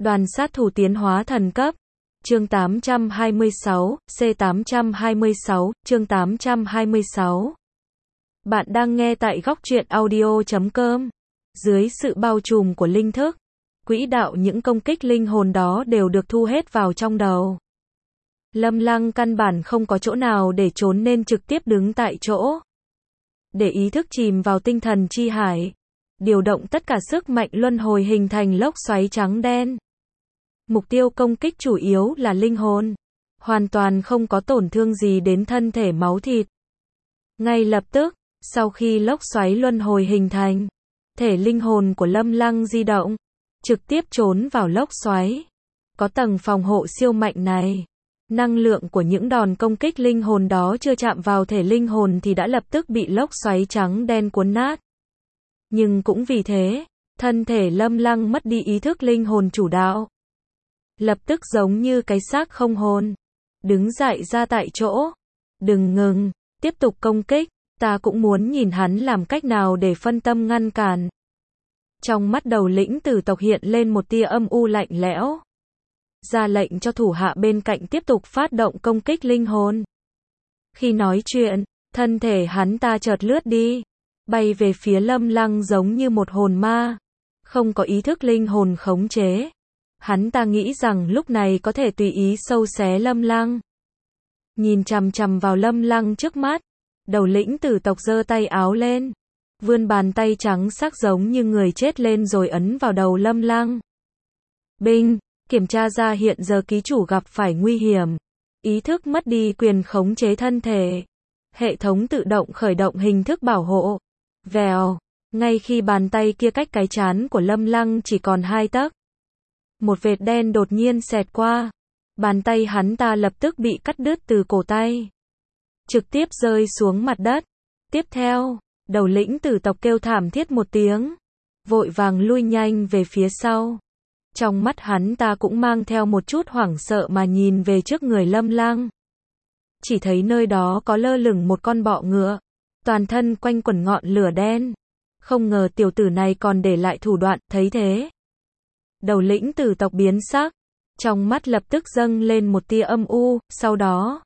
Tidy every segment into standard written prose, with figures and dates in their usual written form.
Đoàn sát thủ tiến hóa thần cấp. Chương 826, C826, chương 826. Bạn đang nghe tại góc truyện audio.com. Dưới sự bao trùm của linh thức, quỹ đạo những công kích linh hồn đó đều được thu hết vào trong đầu. Lâm Lăng căn bản không có chỗ nào để trốn nên trực tiếp đứng tại chỗ. Để ý thức chìm vào tinh thần chi hải, điều động tất cả sức mạnh luân hồi hình thành lốc xoáy trắng đen. Mục tiêu công kích chủ yếu là linh hồn, hoàn toàn không có tổn thương gì đến thân thể máu thịt. Ngay lập tức, sau khi lốc xoáy luân hồi hình thành, thể linh hồn của Lâm Lăng di động, trực tiếp trốn vào lốc xoáy. Có tầng phòng hộ siêu mạnh này, năng lượng của những đòn công kích linh hồn đó chưa chạm vào thể linh hồn thì đã lập tức bị lốc xoáy trắng đen cuốn nát. Nhưng cũng vì thế, thân thể Lâm Lăng mất đi ý thức linh hồn chủ đạo. Lập tức giống như cái xác không hồn, đứng dậy ra tại chỗ. Đừng ngừng, tiếp tục công kích, ta cũng muốn nhìn hắn làm cách nào để phân tâm ngăn cản. Trong mắt đầu lĩnh tử tộc hiện lên một tia âm u lạnh lẽo. Ra lệnh cho thủ hạ bên cạnh tiếp tục phát động công kích linh hồn. Khi nói chuyện, thân thể hắn ta chợt lướt đi, bay về phía Lâm Lăng giống như một hồn ma, không có ý thức linh hồn khống chế. Hắn ta nghĩ rằng lúc này có thể tùy ý sâu xé Lâm Lăng. Nhìn chằm chằm vào Lâm Lăng trước mắt, đầu lĩnh tử tộc giơ tay áo lên, vươn bàn tay trắng sắc giống như người chết lên rồi ấn vào đầu Lâm Lăng. Binh, kiểm tra ra hiện giờ ký chủ gặp phải nguy hiểm, ý thức mất đi quyền khống chế thân thể. Hệ thống tự động khởi động hình thức bảo hộ. Vèo, ngay khi bàn tay kia cách cái trán của Lâm Lăng chỉ còn 2 tấc, một vệt đen đột nhiên xẹt qua. Bàn tay hắn ta lập tức bị cắt đứt từ cổ tay, trực tiếp rơi xuống mặt đất. Tiếp theo, đầu lĩnh tử tộc kêu thảm thiết một tiếng, vội vàng lui nhanh về phía sau. Trong mắt hắn ta cũng mang theo một chút hoảng sợ mà nhìn về trước người Lâm Lăng. Chỉ thấy nơi đó có lơ lửng một con bọ ngựa, toàn thân quanh quẩn ngọn lửa đen. Không ngờ tiểu tử này còn để lại thủ đoạn, thấy thế. Đầu lĩnh tử tộc biến sắc, trong mắt lập tức dâng lên một tia âm u, sau đó,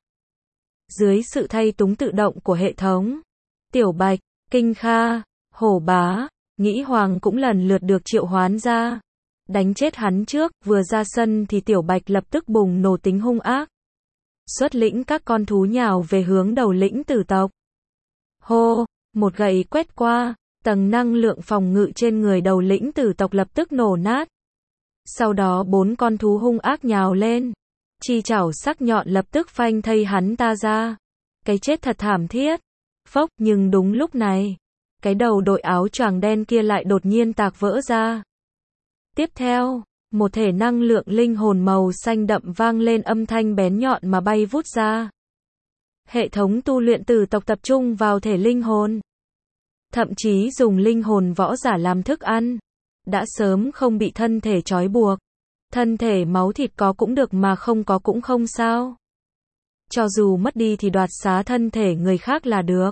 dưới sự thay túng tự động của hệ thống, Tiểu Bạch, Kinh Kha, Hổ Bá, Nghĩ Hoàng cũng lần lượt được triệu hoán ra. Đánh chết hắn trước, vừa ra sân thì Tiểu Bạch lập tức bùng nổ tính hung ác. Xuất lĩnh các con thú nhào về hướng đầu lĩnh tử tộc. Hô, một gậy quét qua, tầng năng lượng phòng ngự trên người đầu lĩnh tử tộc lập tức nổ nát. Sau đó 4 con thú hung ác nhào lên, chi chảo sắc nhọn lập tức phanh thây hắn ta ra. Cái chết thật thảm thiết. Phốc, nhưng đúng lúc này, cái đầu đội áo choàng đen kia lại đột nhiên tạc vỡ ra. Tiếp theo, một thể năng lượng linh hồn màu xanh đậm vang lên âm thanh bén nhọn mà bay vút ra. Hệ thống tu luyện tử tộc tập trung vào thể linh hồn, thậm chí dùng linh hồn võ giả làm thức ăn. Đã sớm không bị thân thể trói buộc. Thân thể máu thịt có cũng được mà không có cũng không sao. Cho dù mất đi thì đoạt xá thân thể người khác là được.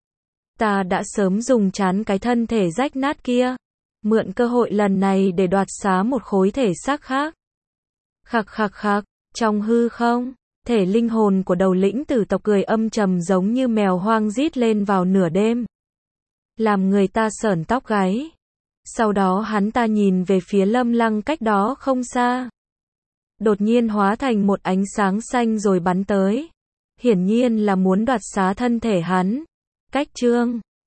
Ta đã sớm dùng chán cái thân thể rách nát kia, mượn cơ hội lần này để đoạt xá một khối thể xác khác. Khặc khặc khặc, trong hư không, thể linh hồn của đầu lĩnh tử tộc cười âm trầm giống như mèo hoang rít lên vào nửa đêm, làm người ta sởn tóc gáy. Sau đó hắn ta nhìn về phía Lâm Lăng cách đó không xa. Đột nhiên hóa thành một ánh sáng xanh rồi bắn tới. Hiển nhiên là muốn đoạt xá thân thể hắn. Cách chương